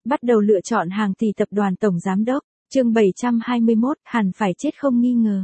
Bắt đầu lựa chọn hàng tỷ tập đoàn tổng giám đốc. Chương 721, hẳn phải chết không nghi ngờ.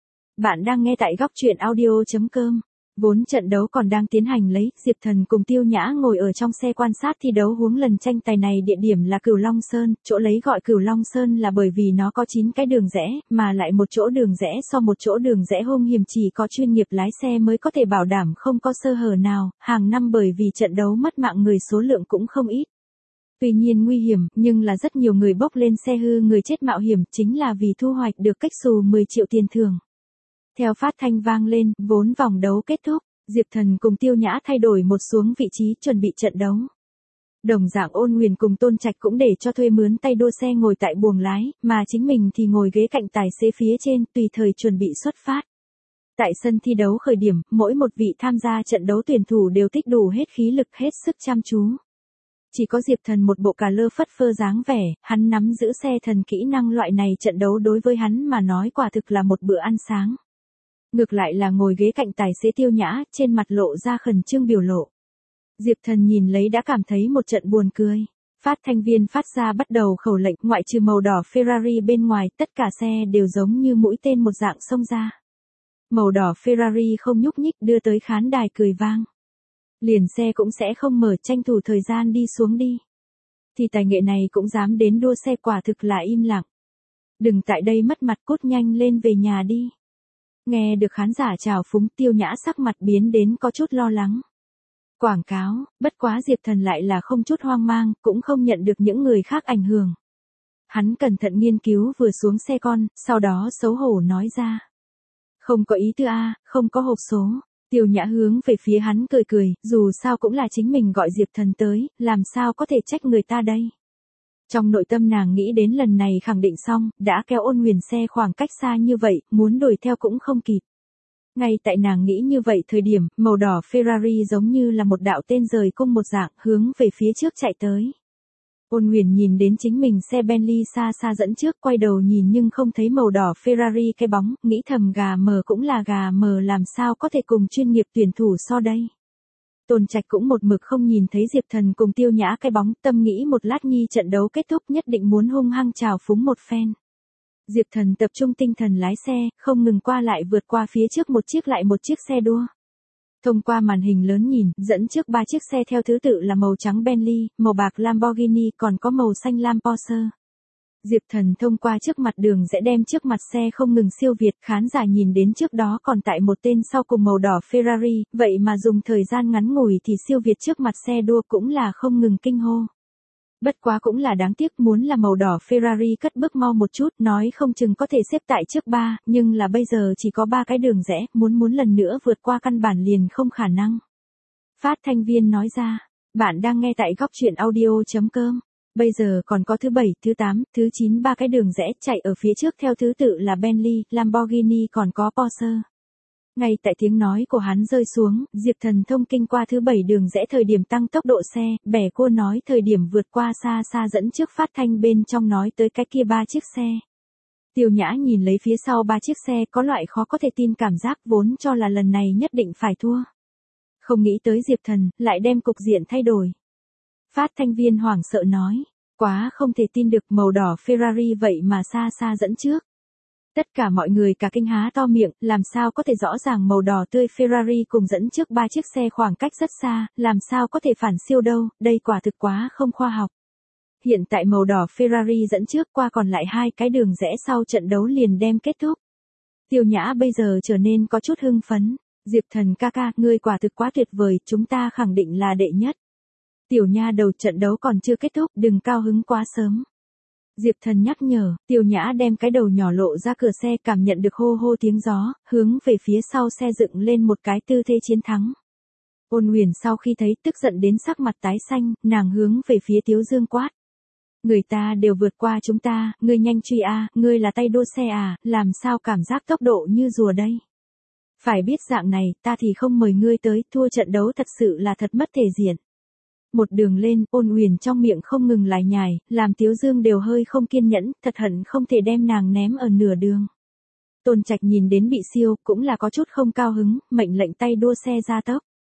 Bạn đang nghe tại góc truyện audio.com. Vốn trận đấu còn đang tiến hành lấy, Diệp Thần cùng Tiêu Nhã ngồi ở trong xe quan sát thi đấu huống lần tranh tài này. Địa điểm là Cửu Long Sơn, chỗ lấy gọi Cửu Long Sơn là bởi vì nó có 9 cái đường rẽ, mà lại một chỗ đường rẽ so một chỗ đường rẽ hung hiểm, chỉ có chuyên nghiệp lái xe mới có thể bảo đảm không có sơ hở nào. Hàng năm bởi vì trận đấu mất mạng người số lượng cũng không ít. Tuy nhiên nguy hiểm, nhưng là rất nhiều người bốc lên xe hư người chết mạo hiểm chính là vì thu hoạch được cách xù 10 triệu tiền thưởng. Theo phát thanh vang lên, vốn vòng đấu kết thúc, Diệp Thần cùng Tiêu Nhã thay đổi một xuống vị trí chuẩn bị trận đấu. Đồng dạng Ôn Nguyền cùng Tôn Trạch cũng để cho thuê mướn tay đua xe ngồi tại buồng lái, mà chính mình thì ngồi ghế cạnh tài xế phía trên, tùy thời chuẩn bị xuất phát. Tại sân thi đấu khởi điểm, mỗi một vị tham gia trận đấu tuyển thủ đều tích đủ hết khí lực, hết sức chăm chú. Chỉ có Diệp Thần một bộ cà lơ phất phơ dáng vẻ, hắn nắm giữ xe thần kỹ năng loại này, trận đấu đối với hắn mà nói quả thực là một bữa ăn sáng. Ngược lại là ngồi ghế cạnh tài xế Tiêu Nhã, trên mặt lộ ra khẩn trương biểu lộ. Diệp Thần nhìn lấy đã cảm thấy một trận buồn cười. Phát thanh viên phát ra bắt đầu khẩu lệnh, ngoại trừ màu đỏ Ferrari bên ngoài, tất cả xe đều giống như mũi tên một dạng xông ra. Màu đỏ Ferrari không nhúc nhích đưa tới khán đài cười vang. Liền xe cũng sẽ không mở, tranh thủ thời gian đi xuống đi. Thì tài nghệ này cũng dám đến đua xe, quả thực là im lặng. Đừng tại đây mất mặt, cút nhanh lên về nhà đi. Nghe được khán giả chào phúng, Tiêu Nhã sắc mặt biến đến có chút lo lắng. Quảng cáo, bất quá Diệp Thần lại là không chút hoang mang, cũng không nhận được những người khác ảnh hưởng. Hắn cẩn thận nghiên cứu vừa xuống xe con, sau đó xấu hổ nói ra. Không có ý tư A, không có hộp số. Tiêu Nhã hướng về phía hắn cười cười, dù sao cũng là chính mình gọi Diệp Thần tới, làm sao có thể trách người ta đây. Trong nội tâm nàng nghĩ đến lần này khẳng định xong, đã kéo Ôn Nguyền xe khoảng cách xa như vậy, muốn đuổi theo cũng không kịp. Ngay tại nàng nghĩ như vậy thời điểm, màu đỏ Ferrari giống như là một đạo tên rời cung một dạng, hướng về phía trước chạy tới. Ôn Nguyền nhìn đến chính mình xe Bentley xa xa dẫn trước, quay đầu nhìn nhưng không thấy màu đỏ Ferrari cái bóng, nghĩ thầm gà mờ cũng là gà mờ, làm sao có thể cùng chuyên nghiệp tuyển thủ so đây. Tôn Trạch cũng một mực không nhìn thấy Diệp Thần cùng Tiêu Nhã cái bóng, tâm nghĩ một lát nhi trận đấu kết thúc nhất định muốn hung hăng chào phúng một phen. Diệp Thần tập trung tinh thần lái xe, không ngừng qua lại vượt qua phía trước một chiếc lại một chiếc xe đua. Thông qua màn hình lớn nhìn, dẫn trước 3 chiếc xe theo thứ tự là màu trắng Bentley, màu bạc Lamborghini, còn có màu xanh lam Porsche. Diệp Thần thông qua trước mặt đường sẽ đem trước mặt xe không ngừng siêu việt, khán giả nhìn đến trước đó còn tại một tên sau cùng màu đỏ Ferrari, vậy mà dùng thời gian ngắn ngủi thì siêu việt trước mặt xe đua cũng là không ngừng kinh hô. Bất quá cũng là đáng tiếc, muốn là màu đỏ Ferrari cất bước mau một chút, nói không chừng có thể xếp tại trước 3, nhưng là bây giờ chỉ có 3 cái đường rẽ, muốn lần nữa vượt qua căn bản liền không khả năng. Phát thanh viên nói ra, bạn đang nghe tại góc truyện audio.com. Bây giờ còn có thứ 7, thứ 8, thứ 9 3 cái đường rẽ chạy ở phía trước theo thứ tự là Bentley, Lamborghini còn có Porsche. Ngay tại tiếng nói của hắn rơi xuống, Diệp Thần thông kinh qua thứ 7 đường rẽ thời điểm tăng tốc độ xe, bẻ cua nói thời điểm vượt qua xa xa dẫn trước, phát thanh bên trong nói tới cái kia 3 chiếc xe. Tiêu Nhã nhìn lấy phía sau 3 chiếc xe, có loại khó có thể tin cảm giác, vốn cho là lần này nhất định phải thua. Không nghĩ tới Diệp Thần lại đem cục diện thay đổi. Phát thanh viên hoảng sợ nói, quá không thể tin được, màu đỏ Ferrari vậy mà xa xa dẫn trước. Tất cả mọi người cả kinh há to miệng, làm sao có thể rõ ràng màu đỏ tươi Ferrari cùng dẫn trước 3 chiếc xe khoảng cách rất xa, làm sao có thể phản siêu đâu, đây quả thực quá không khoa học. Hiện tại màu đỏ Ferrari dẫn trước, qua còn lại 2 cái đường rẽ sau trận đấu liền đem kết thúc. Tiêu Nhã bây giờ trở nên có chút hưng phấn, Diệp Thần ca ca, ngươi quả thực quá tuyệt vời, chúng ta khẳng định là đệ nhất. Tiểu nha đầu, trận đấu còn chưa kết thúc, đừng cao hứng quá sớm. Diệp Thần nhắc nhở, Tiêu Nhã đem cái đầu nhỏ lộ ra cửa xe, cảm nhận được hô hô tiếng gió, hướng về phía sau xe dựng lên một cái tư thế chiến thắng. Ôn Nguyền sau khi thấy tức giận đến sắc mặt tái xanh, nàng hướng về phía Tiếu Dương quát. Người ta đều vượt qua chúng ta, ngươi nhanh truy a, ngươi là tay đua xe à, làm sao cảm giác tốc độ như rùa đây. Phải biết dạng này, ta thì không mời ngươi tới, thua trận đấu thật sự là thật mất thể diện. Một đường lên, Ôn Nguyền trong miệng không ngừng lải nhải, làm Tiếu Dương đều hơi không kiên nhẫn, thật hận không thể đem nàng ném ở nửa đường. Tôn Trạch nhìn đến bị siêu, cũng là có chút không cao hứng, mệnh lệnh tay đua xe ra tốc.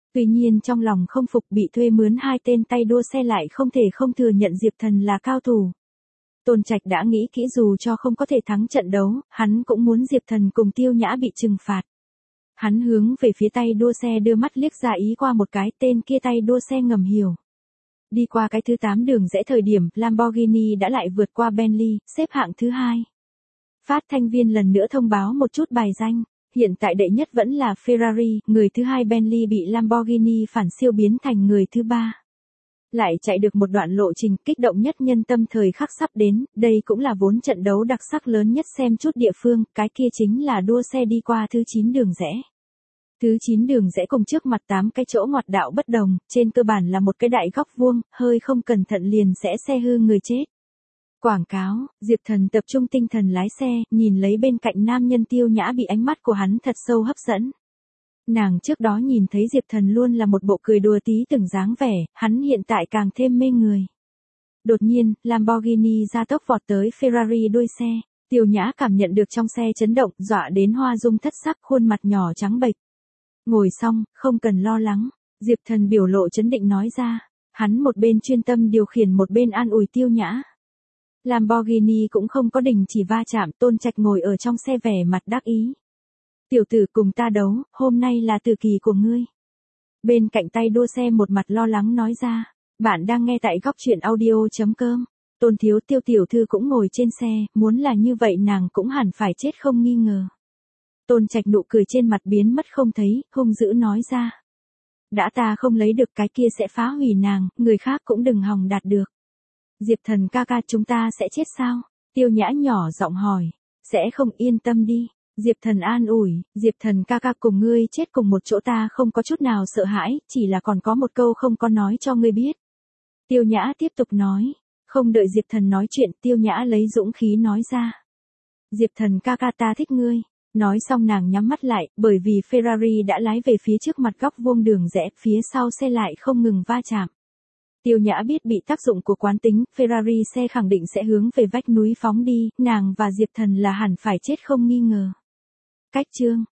Tuy nhiên trong lòng không phục bị thuê mướn hai tên tay đua xe lại không thể không thừa nhận Diệp Thần là cao thủ. Tôn Trạch đã nghĩ kỹ dù cho không có thể thắng trận đấu, hắn cũng muốn Diệp Thần cùng Tiêu Nhã bị trừng phạt. Hắn hướng về phía tay đua xe đưa mắt liếc ra ý qua một cái, tên kia tay đua xe ngầm hiểu. Đi qua cái thứ 8 đường rẽ thời điểm, Lamborghini đã lại vượt qua Bentley, xếp hạng thứ 2. Phát thanh viên lần nữa thông báo một chút bài danh. Hiện tại đệ nhất vẫn là Ferrari, người thứ 2 Bentley bị Lamborghini phản siêu biến thành người thứ 3. Lại chạy được một đoạn lộ trình kích động nhất nhân tâm thời khắc sắp đến, đây cũng là vốn trận đấu đặc sắc lớn nhất xem chút địa phương, cái kia chính là đua xe đi qua thứ 9 đường rẽ. Thứ 9 đường rẽ cùng trước mặt 8 cái chỗ ngoặt đạo bất đồng, trên cơ bản là một cái đại góc vuông, hơi không cẩn thận liền sẽ xe hư người chết. Quảng cáo, Diệp Thần tập trung tinh thần lái xe, nhìn lấy bên cạnh nam nhân Tiêu Nhã bị ánh mắt của hắn thật sâu hấp dẫn. Nàng trước đó nhìn thấy Diệp Thần luôn là một bộ cười đùa tí từng dáng vẻ, hắn hiện tại càng thêm mê người. Đột nhiên, Lamborghini ra tốc vọt tới Ferrari đuôi xe, Tiêu Nhã cảm nhận được trong xe chấn động, dọa đến hoa dung thất sắc, khuôn mặt nhỏ trắng bệch. Ngồi xong, không cần lo lắng, Diệp Thần biểu lộ chấn định nói ra, hắn một bên chuyên tâm điều khiển một bên an ủi Tiêu Nhã. Lamborghini cũng không có đình chỉ va chạm, Tôn Trạch ngồi ở trong xe vẻ mặt đắc ý. Tiểu tử cùng ta đấu, hôm nay là tử kỳ của ngươi. Bên cạnh tay đua xe một mặt lo lắng nói ra, bạn đang nghe tại góc truyện audio.com. Tôn thiếu Tiêu tiểu thư cũng ngồi trên xe, muốn là như vậy nàng cũng hẳn phải chết không nghi ngờ. Tôn Trạch nụ cười trên mặt biến mất không thấy, hung dữ nói ra. Đã ta không lấy được cái kia sẽ phá hủy nàng, người khác cũng đừng hòng đạt được. Diệp Thần ca ca chúng ta sẽ chết sao? Tiêu Nhã nhỏ giọng hỏi. Sẽ không, yên tâm đi. Diệp Thần an ủi, Diệp Thần ca ca cùng ngươi chết cùng một chỗ ta không có chút nào sợ hãi, chỉ là còn có một câu không có nói cho ngươi biết. Tiêu Nhã tiếp tục nói. Không đợi Diệp Thần nói chuyện, Tiêu Nhã lấy dũng khí nói ra. Diệp Thần ca ca ta thích ngươi. Nói xong nàng nhắm mắt lại, bởi vì Ferrari đã lái về phía trước mặt góc vuông đường rẽ, phía sau xe lại không ngừng va chạm. Tiêu Nhã biết bị tác dụng của quán tính, Ferrari xe khẳng định sẽ hướng về vách núi phóng đi, nàng và Diệp Thần là hẳn phải chết không nghi ngờ. Cách chương